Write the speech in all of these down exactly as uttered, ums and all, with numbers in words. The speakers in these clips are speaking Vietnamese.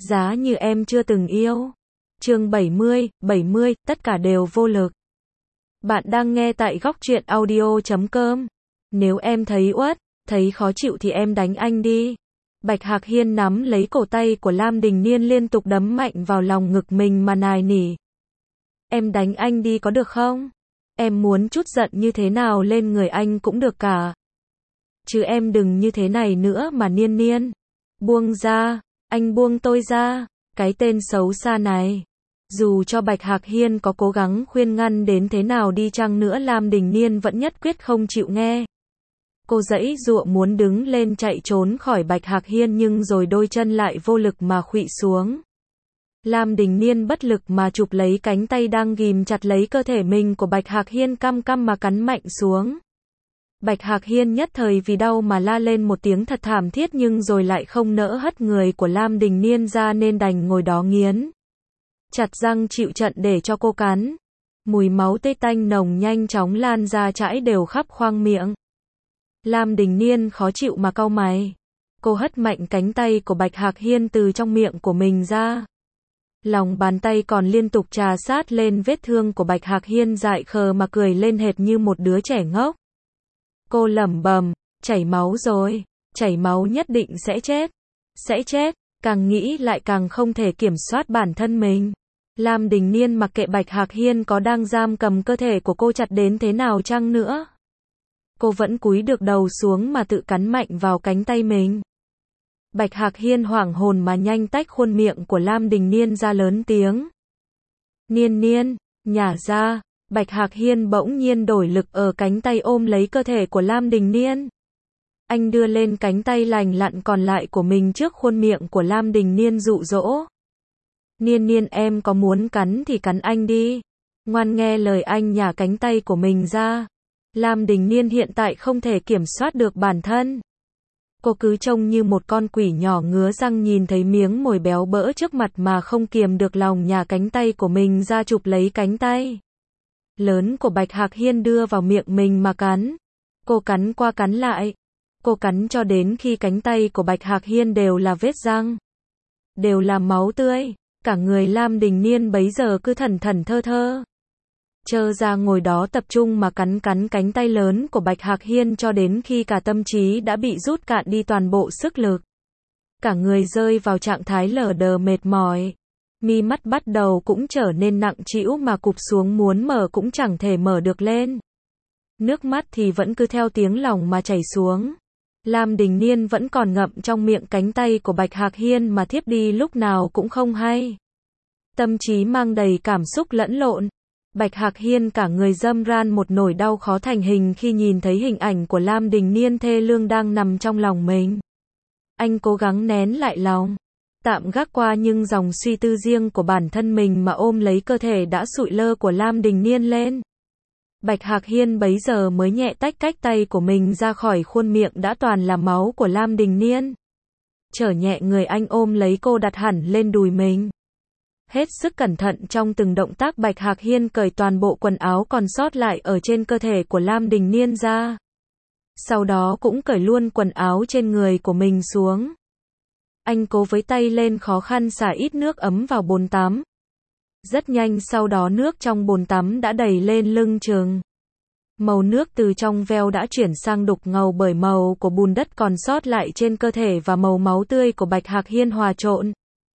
Giá như em chưa từng yêu. Chương bảy mươi, bảy mươi, tất cả đều vô lực. Bạn đang nghe tại góc truyện audio chấm com. Nếu em thấy uất, thấy khó chịu thì em đánh anh đi. Bạch Hạc Hiên nắm lấy cổ tay của Lam Đình Niên liên tục đấm mạnh vào lòng ngực mình mà nài nỉ. Em đánh anh đi có được không? Em muốn chút giận như thế nào lên người anh cũng được cả. Chứ em đừng như thế này nữa mà Niên Niên. Buông ra, anh buông tôi ra, cái tên xấu xa này. Dù cho Bạch Hạc Hiên có cố gắng khuyên ngăn đến thế nào đi chăng nữa Lam Đình Niên vẫn nhất quyết không chịu nghe. Cô giãy giụa muốn đứng lên chạy trốn khỏi Bạch Hạc Hiên nhưng rồi đôi chân lại vô lực mà khuỵu xuống. Lam Đình Niên bất lực mà chụp lấy cánh tay đang ghìm chặt lấy cơ thể mình của Bạch Hạc Hiên căm căm mà cắn mạnh xuống. Bạch Hạc Hiên nhất thời vì đau mà la lên một tiếng thật thảm thiết nhưng rồi lại không nỡ hất người của Lam Đình Niên ra nên đành ngồi đó nghiến chặt răng chịu trận để cho cô cắn. Mùi máu tê tanh nồng nhanh chóng lan ra trải đều khắp khoang miệng. Lam Đình Niên khó chịu mà cau mày. Cô hất mạnh cánh tay của Bạch Hạc Hiên từ trong miệng của mình ra. Lòng bàn tay còn liên tục trà sát lên vết thương của Bạch Hạc Hiên dại khờ mà cười lên hệt như một đứa trẻ ngốc. Cô lẩm bẩm, chảy máu rồi, chảy máu nhất định sẽ chết, sẽ chết, càng nghĩ lại càng không thể kiểm soát bản thân mình. Lam Đình Niên mặc kệ Bạch Hạc Hiên có đang giam cầm cơ thể của cô chặt đến thế nào chăng nữa. Cô vẫn cúi được đầu xuống mà tự cắn mạnh vào cánh tay mình. Bạch Hạc Hiên hoảng hồn mà nhanh tách khuôn miệng của Lam Đình Niên ra lớn tiếng. Niên Niên, nhả ra. Bạch Hạc Hiên bỗng nhiên đổi lực ở cánh tay ôm lấy cơ thể của Lam Đình Niên. Anh đưa lên cánh tay lành lặn còn lại của mình trước khuôn miệng của Lam Đình Niên dụ dỗ. Niên Niên em có muốn cắn thì cắn anh đi. Ngoan nghe lời anh nhả cánh tay của mình ra. Lam Đình Niên hiện tại không thể kiểm soát được bản thân. Cô cứ trông như một con quỷ nhỏ ngứa răng nhìn thấy miếng mồi béo bỡ trước mặt mà không kiềm được lòng nhả cánh tay của mình ra chụp lấy cánh tay lớn của Bạch Hạc Hiên đưa vào miệng mình mà cắn. Cô cắn qua cắn lại. Cô cắn cho đến khi cánh tay của Bạch Hạc Hiên đều là vết răng, đều là máu tươi. Cả người Lam Đình Niên bấy giờ cứ thẩn thẩn thơ thơ. Trơ ra ngồi đó tập trung mà cắn cắn cánh tay lớn của Bạch Hạc Hiên cho đến khi cả tâm trí đã bị rút cạn đi toàn bộ sức lực. Cả người rơi vào trạng thái lờ đờ mệt mỏi. Mi mắt bắt đầu cũng trở nên nặng trĩu mà cụp xuống muốn mở cũng chẳng thể mở được lên. Nước mắt thì vẫn cứ theo tiếng lòng mà chảy xuống. Lam Đình Niên vẫn còn ngậm trong miệng cánh tay của Bạch Hạc Hiên mà thiếp đi lúc nào cũng không hay. Tâm trí mang đầy cảm xúc lẫn lộn. Bạch Hạc Hiên cả người râm ran một nỗi đau khó thành hình khi nhìn thấy hình ảnh của Lam Đình Niên thê lương đang nằm trong lòng mình. Anh cố gắng nén lại lòng, tạm gác qua nhưng dòng suy tư riêng của bản thân mình mà ôm lấy cơ thể đã sụi lơ của Lam Đình Niên lên. Bạch Hạc Hiên bấy giờ mới nhẹ tách cách tay của mình ra khỏi khuôn miệng đã toàn là máu của Lam Đình Niên. Trở nhẹ người anh ôm lấy cô đặt hẳn lên đùi mình. Hết sức cẩn thận trong từng động tác Bạch Hạc Hiên cởi toàn bộ quần áo còn sót lại ở trên cơ thể của Lam Đình Niên ra. Sau đó cũng cởi luôn quần áo trên người của mình xuống. Anh cố với tay lên khó khăn xả ít nước ấm vào bồn tắm. Rất nhanh sau đó nước trong bồn tắm đã đầy lên lưng chừng. Màu nước từ trong veo đã chuyển sang đục ngầu bởi màu của bùn đất còn sót lại trên cơ thể và màu máu tươi của Bạch Hạc Hiên hòa trộn.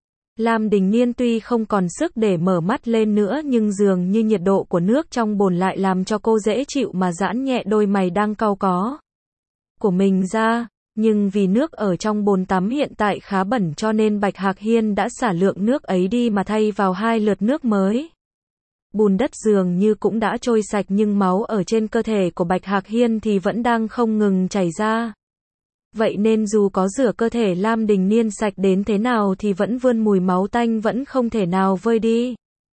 Lam Đình Niên tuy không còn sức để mở mắt lên nữa nhưng dường như nhiệt độ của nước trong bồn lại làm cho cô dễ chịu mà giãn nhẹ đôi mày đang cau có của mình ra. Nhưng vì nước ở trong bồn tắm hiện tại khá bẩn cho nên Bạch Hạc Hiên đã xả lượng nước ấy đi mà thay vào hai lượt nước mới. Bùn đất dường như cũng đã trôi sạch nhưng máu ở trên cơ thể của Bạch Hạc Hiên thì vẫn đang không ngừng chảy ra. Vậy nên dù có rửa cơ thể Lam Đình Niên sạch đến thế nào thì vẫn vươn mùi máu tanh vẫn không thể nào vơi đi.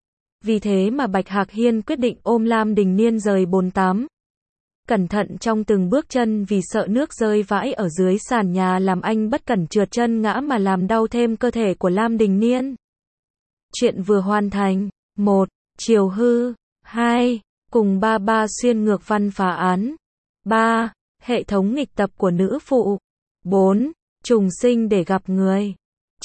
Vì thế mà Bạch Hạc Hiên quyết định ôm Lam Đình Niên rời bồn tắm. Cẩn thận trong từng bước chân vì sợ nước rơi vãi ở dưới sàn nhà làm anh bất cẩn trượt chân ngã mà làm đau thêm cơ thể của Lam Đình Niên. Chuyện vừa hoàn thành. một. Chiều hư. hai. Cùng ba ba xuyên ngược văn phá án. ba. Hệ thống nghịch tập của nữ phụ. bốn. Trùng sinh để gặp người.